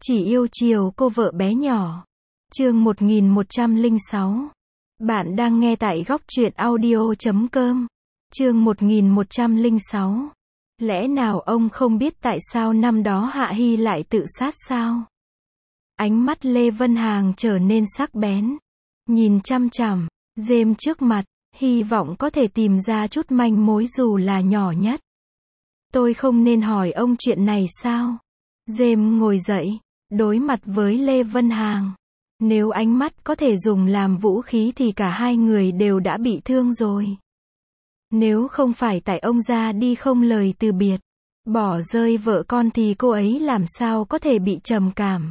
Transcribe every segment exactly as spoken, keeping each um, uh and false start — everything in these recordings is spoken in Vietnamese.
Chỉ yêu chiều cô vợ bé nhỏ. Chương một nghìn một trăm lẻ sáu. Bạn đang nghe tại góc truyện audio chấm com. Chương một nghìn một trăm lẻ sáu. Lẽ nào ông không biết tại sao năm đó Hạ Hy lại tự sát sao? Ánh mắt Lê Vân Hàng trở nên sắc bén. Nhìn chăm chằm James trước mặt, hy vọng có thể tìm ra chút manh mối dù là nhỏ nhất. Tôi không nên hỏi ông chuyện này sao? James ngồi dậy, đối mặt với Lê Vân Hàng. Nếu ánh mắt có thể dùng làm vũ khí thì cả hai người đều đã bị thương rồi. Nếu không phải tại ông ra đi không lời từ biệt, bỏ rơi vợ con thì cô ấy làm sao có thể bị trầm cảm.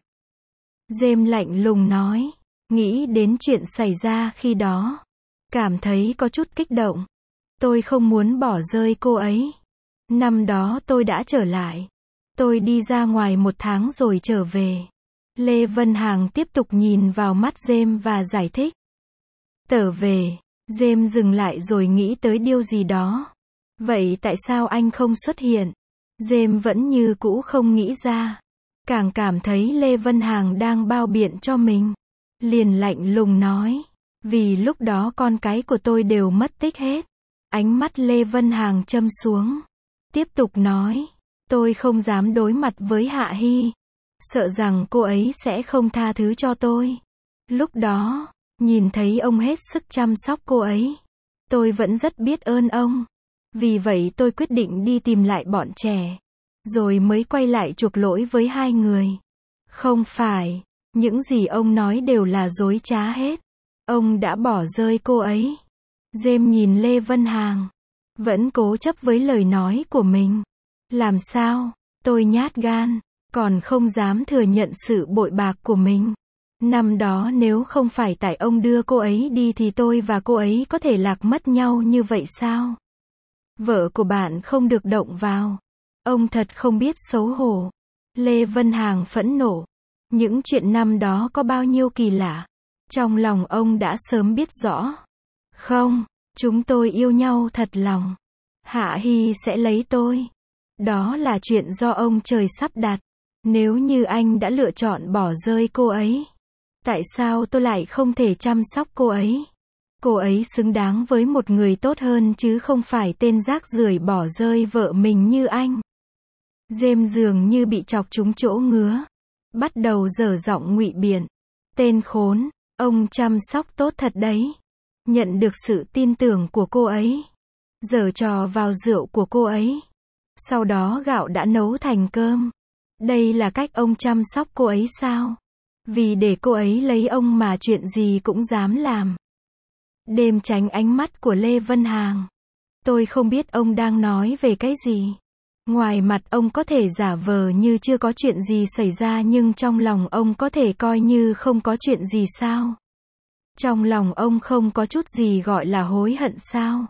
James lạnh lùng nói, nghĩ đến chuyện xảy ra khi đó, cảm thấy có chút kích động. Tôi không muốn bỏ rơi cô ấy. Năm đó tôi đã trở lại. Tôi đi ra ngoài một tháng rồi trở về. Lê Vân Hàng tiếp tục nhìn vào mắt James và giải thích. Trở về. James dừng lại rồi nghĩ tới điều gì đó. Vậy tại sao anh không xuất hiện? James vẫn như cũ không nghĩ ra. Càng cảm thấy Lê Vân Hàng đang bao biện cho mình. Liền lạnh lùng nói. Vì lúc đó con cái của tôi đều mất tích hết. Ánh mắt Lê Vân Hàng châm xuống. Tiếp tục nói. Tôi không dám đối mặt với Hạ Hy. Sợ rằng cô ấy sẽ không tha thứ cho tôi. Lúc đó, nhìn thấy ông hết sức chăm sóc cô ấy. Tôi vẫn rất biết ơn ông. Vì vậy tôi quyết định đi tìm lại bọn trẻ. Rồi mới quay lại chuộc lỗi với hai người. Không phải, những gì ông nói đều là dối trá hết. Ông đã bỏ rơi cô ấy. James nhìn Lê Vân Hàng. Vẫn cố chấp với lời nói của mình. Làm sao? Tôi nhát gan. Còn không dám thừa nhận sự bội bạc của mình. Năm đó nếu không phải tại ông đưa cô ấy đi thì tôi và cô ấy có thể lạc mất nhau như vậy sao? Vợ của bạn không được động vào. Ông thật không biết xấu hổ. Lê Vân Hàng phẫn nộ. Những chuyện năm đó có bao nhiêu kỳ lạ. Trong lòng ông đã sớm biết rõ. Không, chúng tôi yêu nhau thật lòng. Hạ Hy sẽ lấy tôi. Đó là chuyện do ông trời sắp đặt. Nếu như anh đã lựa chọn bỏ rơi cô ấy, tại sao tôi lại không thể chăm sóc cô ấy? Cô ấy xứng đáng với một người tốt hơn chứ không phải tên rác rưởi bỏ rơi vợ mình như anh. James dường như bị chọc trúng chỗ ngứa. Bắt đầu dở giọng ngụy biện. Tên khốn, ông chăm sóc tốt thật đấy. Nhận được sự tin tưởng của cô ấy. Giở trò vào rượu của cô ấy. Sau đó gạo đã nấu thành cơm. Đây là cách ông chăm sóc cô ấy sao? Vì để cô ấy lấy ông mà chuyện gì cũng dám làm. Đêm tránh ánh mắt của Lê Vân Hàng. Tôi không biết ông đang nói về cái gì. Ngoài mặt ông có thể giả vờ như chưa có chuyện gì xảy ra nhưng trong lòng ông có thể coi như không có chuyện gì sao? Trong lòng ông không có chút gì gọi là hối hận sao?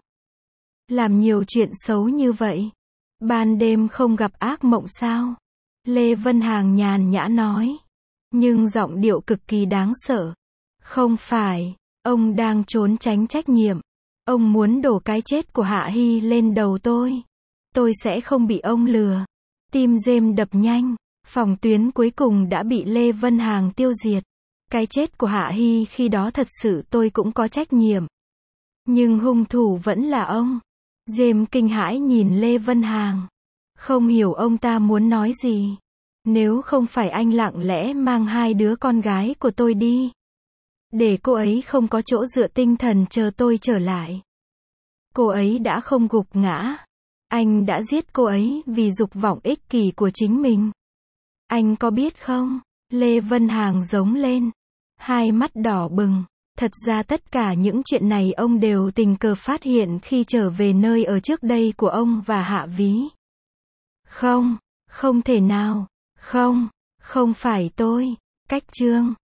Làm nhiều chuyện xấu như vậy. Ban đêm không gặp ác mộng sao? Lê Vân Hàng nhàn nhã nói. Nhưng giọng điệu cực kỳ đáng sợ. Không phải, ông đang trốn tránh trách nhiệm. Ông muốn đổ cái chết của Hạ Hy lên đầu tôi. Tôi sẽ không bị ông lừa. Tim James đập nhanh. Phòng tuyến cuối cùng đã bị Lê Vân Hàng tiêu diệt. Cái chết của Hạ Hy khi đó thật sự tôi cũng có trách nhiệm. Nhưng hung thủ vẫn là ông. James kinh hãi nhìn Lê Vân Hàng. Không hiểu ông ta muốn nói gì. Nếu không phải anh lặng lẽ mang hai đứa con gái của tôi đi. Để cô ấy không có chỗ dựa tinh thần chờ tôi trở lại. Cô ấy đã không gục ngã. Anh đã giết cô ấy vì dục vọng ích kỷ của chính mình. Anh có biết không? Lê Vân Hàng giống lên. Hai mắt đỏ bừng. Thật ra tất cả những chuyện này ông đều tình cờ phát hiện khi trở về nơi ở trước đây của ông và Hạ Ví. Không, không thể nào. Không, không phải tôi. Cách chương.